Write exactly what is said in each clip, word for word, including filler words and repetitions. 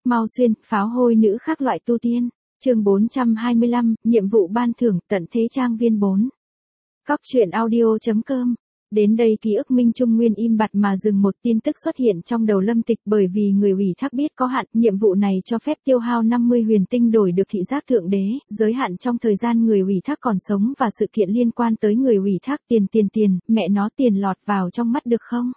Mau xuyên, pháo hôi nữ khác loại tu tiên. Chương bốn trăm hai mươi lăm, nhiệm vụ ban thưởng, tận thế trang viên bốn. Cóc truyện audio chấm com. Đến đây ký ức Minh Trung Nguyên im bặt mà dừng, một tin tức xuất hiện trong đầu Lâm Tịch, bởi vì người ủy thác biết có hạn, nhiệm vụ này cho phép tiêu hao năm mươi huyền tinh đổi được thị giác thượng đế, giới hạn trong thời gian người ủy thác còn sống và sự kiện liên quan tới người ủy thác. Tiền tiền tiền, mẹ nó, tiền lọt vào trong mắt được không?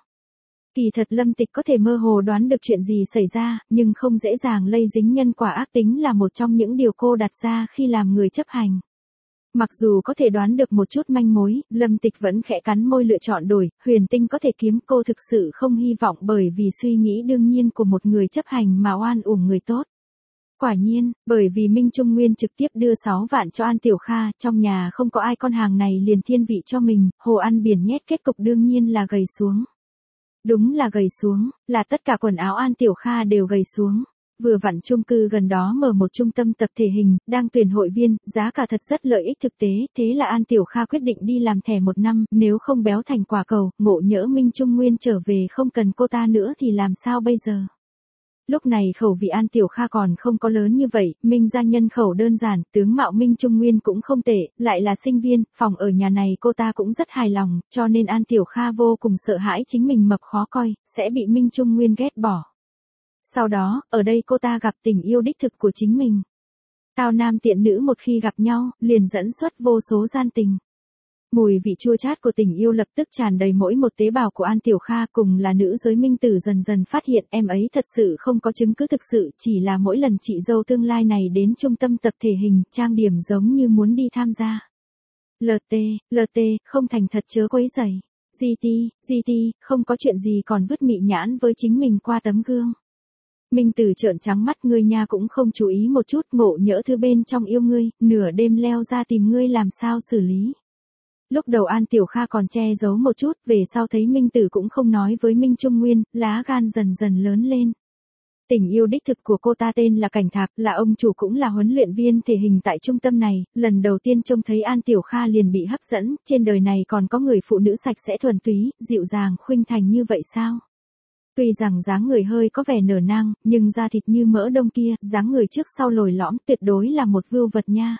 Kỳ thật Lâm Tịch có thể mơ hồ đoán được chuyện gì xảy ra, nhưng không dễ dàng lây dính nhân quả ác tính là một trong những điều cô đặt ra khi làm người chấp hành. Mặc dù có thể đoán được một chút manh mối, Lâm Tịch vẫn khẽ cắn môi lựa chọn đổi, huyền tinh có thể kiếm, cô thực sự không hy vọng bởi vì suy nghĩ đương nhiên của một người chấp hành mà oan uổng người tốt. Quả nhiên, bởi vì Minh Trung Nguyên trực tiếp đưa sáu vạn cho An Tiểu Kha, trong nhà không có ai, con hàng này liền thiên vị cho mình, hồ ăn biển nhét, kết cục đương nhiên là gầy xuống. Đúng là gầy xuống, là tất cả quần áo An Tiểu Kha đều gầy xuống. Vừa vặn chung cư gần đó mở một trung tâm tập thể hình, đang tuyển hội viên, giá cả thật rất lợi ích thực tế, thế là An Tiểu Kha quyết định đi làm thẻ một năm, nếu không béo thành quả cầu, ngộ nhỡ Minh Trung Nguyên trở về không cần cô ta nữa thì làm sao bây giờ? Lúc này khẩu vị An Tiểu Kha còn không có lớn như vậy, Minh gia nhân khẩu đơn giản, tướng mạo Minh Trung Nguyên cũng không tệ, lại là sinh viên, phòng ở nhà này cô ta cũng rất hài lòng, cho nên An Tiểu Kha vô cùng sợ hãi chính mình mập khó coi, sẽ bị Minh Trung Nguyên ghét bỏ. Sau đó, ở đây cô ta gặp tình yêu đích thực của chính mình. Tao nam tiện nữ một khi gặp nhau, liền dẫn xuất vô số gian tình. Mùi vị chua chát của tình yêu lập tức tràn đầy mỗi một tế bào của An Tiểu Kha, cùng là nữ giới Minh Tử dần dần phát hiện em ấy thật sự không có chứng cứ thực sự, chỉ là mỗi lần chị dâu tương lai này đến trung tâm tập thể hình, trang điểm giống như muốn đi tham gia. lờ tê, lờ tê, không thành thật chớ quấy rầy. giê tê, giê tê, không có chuyện gì còn vứt mị nhãn với chính mình qua tấm gương. Minh Tử trợn trắng mắt, ngươi nha cũng không chú ý một chút, ngộ nhỡ thứ bên trong yêu ngươi, nửa đêm leo ra tìm ngươi làm sao xử lý. Lúc đầu An Tiểu Kha còn che giấu một chút, về sau thấy Minh Tử cũng không nói với Minh Trung Nguyên, lá gan dần dần lớn lên. Tình yêu đích thực của cô ta tên là Cảnh Thạc, là ông chủ cũng là huấn luyện viên thể hình tại trung tâm này, lần đầu tiên trông thấy An Tiểu Kha liền bị hấp dẫn, trên đời này còn có người phụ nữ sạch sẽ thuần túy, dịu dàng khuynh thành như vậy sao? Tuy rằng dáng người hơi có vẻ nở nang, nhưng da thịt như mỡ đông kia, dáng người trước sau lồi lõm, tuyệt đối là một vưu vật nha.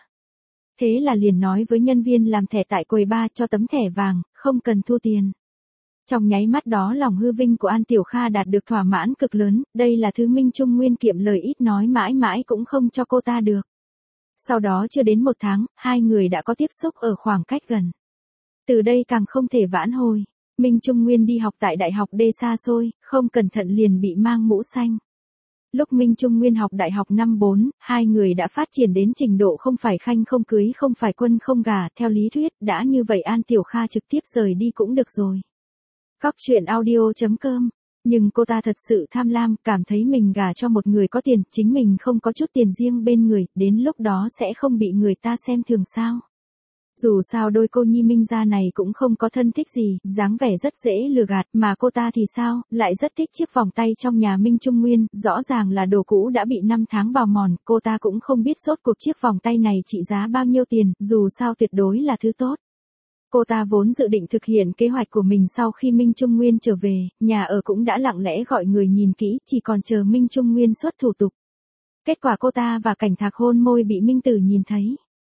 Thế là liền nói với nhân viên làm thẻ tại quầy bar cho tấm thẻ vàng, không cần thu tiền. Trong nháy mắt đó lòng hư vinh của An Tiểu Kha đạt được thỏa mãn cực lớn, đây là thứ Minh Trung Nguyên kiệm lời ít nói mãi mãi cũng không cho cô ta được. Sau đó chưa đến một tháng, hai người đã có tiếp xúc ở khoảng cách gần. Từ đây càng không thể vãn hồi. Minh Trung Nguyên đi học tại đại học D xa xôi, không cẩn thận liền bị mang mũ xanh. Lúc Minh Trung Nguyên học đại học năm bốn, hai người đã phát triển đến trình độ không phải khanh không cưới, không phải quân không gả, theo lý thuyết, đã như vậy An Tiểu Kha trực tiếp rời đi cũng được rồi. Cóc truyện audio chấm com. Nhưng cô ta thật sự tham lam, cảm thấy mình gả cho một người có tiền, chính mình không có chút tiền riêng bên người, đến lúc đó sẽ không bị người ta xem thường sao. Dù sao đôi cô nhi Minh gia này cũng không có thân thích gì, dáng vẻ rất dễ lừa gạt, mà cô ta thì sao, lại rất thích chiếc vòng tay trong nhà Minh Trung Nguyên, rõ ràng là đồ cũ đã bị năm tháng bào mòn, cô ta cũng không biết sốt cuộc chiếc vòng tay này trị giá bao nhiêu tiền, dù sao tuyệt đối là thứ tốt. Cô ta vốn dự định thực hiện kế hoạch của mình sau khi Minh Trung Nguyên trở về, nhà ở cũng đã lặng lẽ gọi người nhìn kỹ, chỉ còn chờ Minh Trung Nguyên xuất thủ tục. Kết quả cô ta và Cảnh Thạc hôn môi bị Minh Tử nhìn thấy.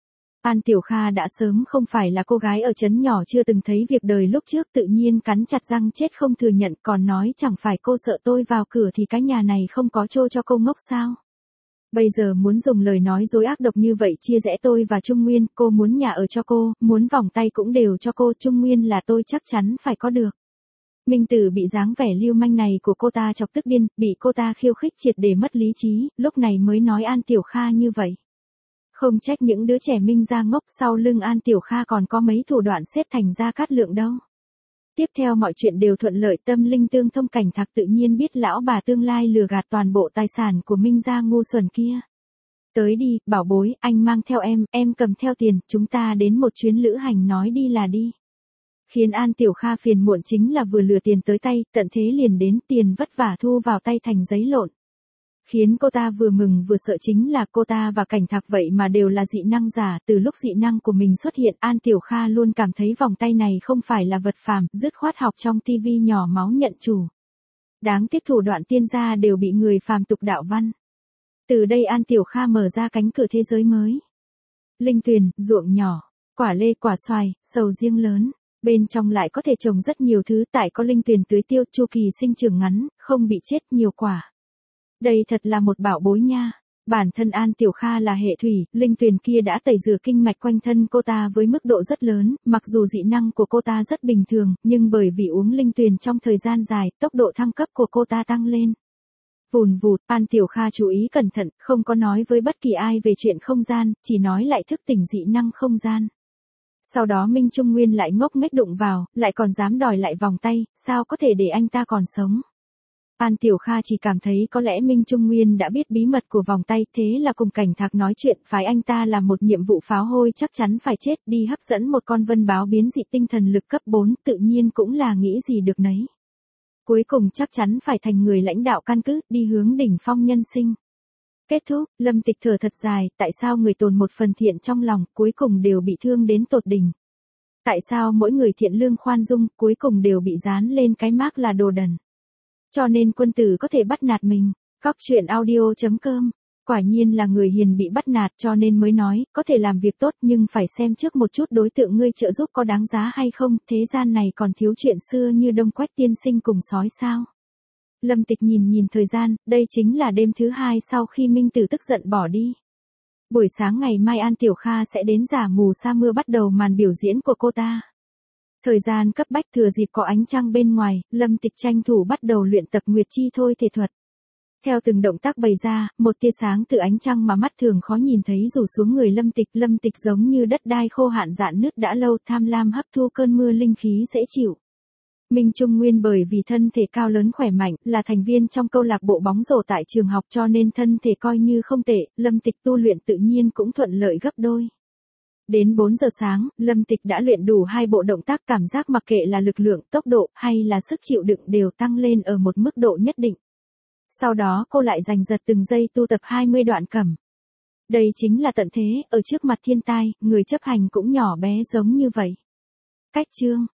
An Tiểu Kha đã sớm không phải là cô gái ở trấn nhỏ chưa từng thấy việc đời lúc trước, tự nhiên cắn chặt răng chết không thừa nhận, còn nói chẳng phải cô sợ tôi vào cửa thì cái nhà này không có chỗ cho cô ngốc sao. Bây giờ muốn dùng lời nói dối ác độc như vậy chia rẽ tôi và Trung Nguyên, cô muốn nhà ở cho cô, muốn vòng tay cũng đều cho cô, Trung Nguyên là tôi chắc chắn phải có được. Minh Tử bị dáng vẻ lưu manh này của cô ta chọc tức điên, bị cô ta khiêu khích triệt để mất lý trí, lúc này mới nói An Tiểu Kha như vậy. Không trách những đứa trẻ Minh gia ngốc, sau lưng An Tiểu Kha còn có mấy thủ đoạn xếp thành Gia Cát Lượng đâu. Tiếp theo mọi chuyện đều thuận lợi, tâm linh tương thông. Cảnh Thạc tự nhiên biết lão bà tương lai lừa gạt toàn bộ tài sản của Minh gia ngu xuẩn kia. Tới đi, bảo bối, anh mang theo em, em cầm theo tiền, chúng ta đến một chuyến lữ hành, nói đi là đi. Khiến An Tiểu Kha phiền muộn chính là vừa lừa tiền tới tay, tận thế liền đến, tiền vất vả thu vào tay thành giấy lộn. Khiến cô ta vừa mừng vừa sợ chính là cô ta và Cảnh Thạc vậy mà đều là dị năng giả, từ lúc dị năng của mình xuất hiện, An Tiểu Kha luôn cảm thấy vòng tay này không phải là vật phàm, dứt khoát học trong tivi nhỏ máu nhận chủ. Đáng tiếc thủ đoạn tiên gia đều bị người phàm tục đạo văn. Từ đây An Tiểu Kha mở ra cánh cửa thế giới mới. Linh tuyền, ruộng nhỏ, quả lê quả xoài, sầu riêng lớn. Bên trong lại có thể trồng rất nhiều thứ, tại có linh tuyền tưới tiêu, chu kỳ sinh trưởng ngắn, không bị chết nhiều quả. Đây thật là một bảo bối nha. Bản thân An Tiểu Kha là hệ thủy, linh tuyền kia đã tẩy rửa kinh mạch quanh thân cô ta với mức độ rất lớn, mặc dù dị năng của cô ta rất bình thường, nhưng bởi vì uống linh tuyền trong thời gian dài, tốc độ thăng cấp của cô ta tăng lên. Vùn vụt, An Tiểu Kha chú ý cẩn thận, không có nói với bất kỳ ai về chuyện không gian, chỉ nói lại thức tỉnh dị năng không gian. Sau đó Minh Trung Nguyên lại ngốc nghếch đụng vào, lại còn dám đòi lại vòng tay, sao có thể để anh ta còn sống. An Tiểu Kha chỉ cảm thấy có lẽ Minh Trung Nguyên đã biết bí mật của vòng tay, thế là cùng Cảnh Thạc nói chuyện, phái anh ta làm một nhiệm vụ pháo hôi chắc chắn phải chết, đi hấp dẫn một con vân báo biến dị tinh thần lực cấp bốn, tự nhiên cũng là nghĩ gì được nấy. Cuối cùng chắc chắn phải thành người lãnh đạo căn cứ, đi hướng đỉnh phong nhân sinh. Kết thúc, Lâm Tịch thở thật dài, tại sao người tồn một phần thiện trong lòng, cuối cùng đều bị thương đến tột đỉnh. Tại sao mỗi người thiện lương khoan dung, cuối cùng đều bị dán lên cái mác là đồ đần. Cho nên quân tử có thể bắt nạt mình. Cóc truyện audio chấm com. Quả nhiên là người hiền bị bắt nạt cho nên mới nói, có thể làm việc tốt nhưng phải xem trước một chút đối tượng ngươi trợ giúp có đáng giá hay không, thế gian này còn thiếu chuyện xưa như Đông Quách tiên sinh cùng sói sao. Lâm Tịch nhìn nhìn thời gian, đây chính là đêm thứ hai sau khi Minh Tử tức giận bỏ đi. Buổi sáng ngày mai An Tiểu Kha sẽ đến giả mù sa mưa bắt đầu màn biểu diễn của cô ta. Thời gian cấp bách thừa dịp có ánh trăng bên ngoài, Lâm Tịch tranh thủ bắt đầu luyện tập Nguyệt Chi thôi thể thuật. Theo từng động tác bày ra, một tia sáng từ ánh trăng mà mắt thường khó nhìn thấy rủ xuống người Lâm Tịch. Lâm Tịch giống như đất đai khô hạn rạn nứt đã lâu, tham lam hấp thu cơn mưa linh khí dễ chịu. Minh Trung Nguyên bởi vì thân thể cao lớn khỏe mạnh, là thành viên trong câu lạc bộ bóng rổ tại trường học cho nên thân thể coi như không tệ, Lâm Tịch tu luyện tự nhiên cũng thuận lợi gấp đôi. Đến bốn giờ sáng, Lâm Tịch đã luyện đủ hai bộ động tác, cảm giác mặc kệ là lực lượng, tốc độ hay là sức chịu đựng đều tăng lên ở một mức độ nhất định. Sau đó cô lại giành giật từng giây tu tập hai mươi đoạn cẩm. Đây chính là tận thế, ở trước mặt thiên tai, người chấp hành cũng nhỏ bé giống như vậy. Cách chương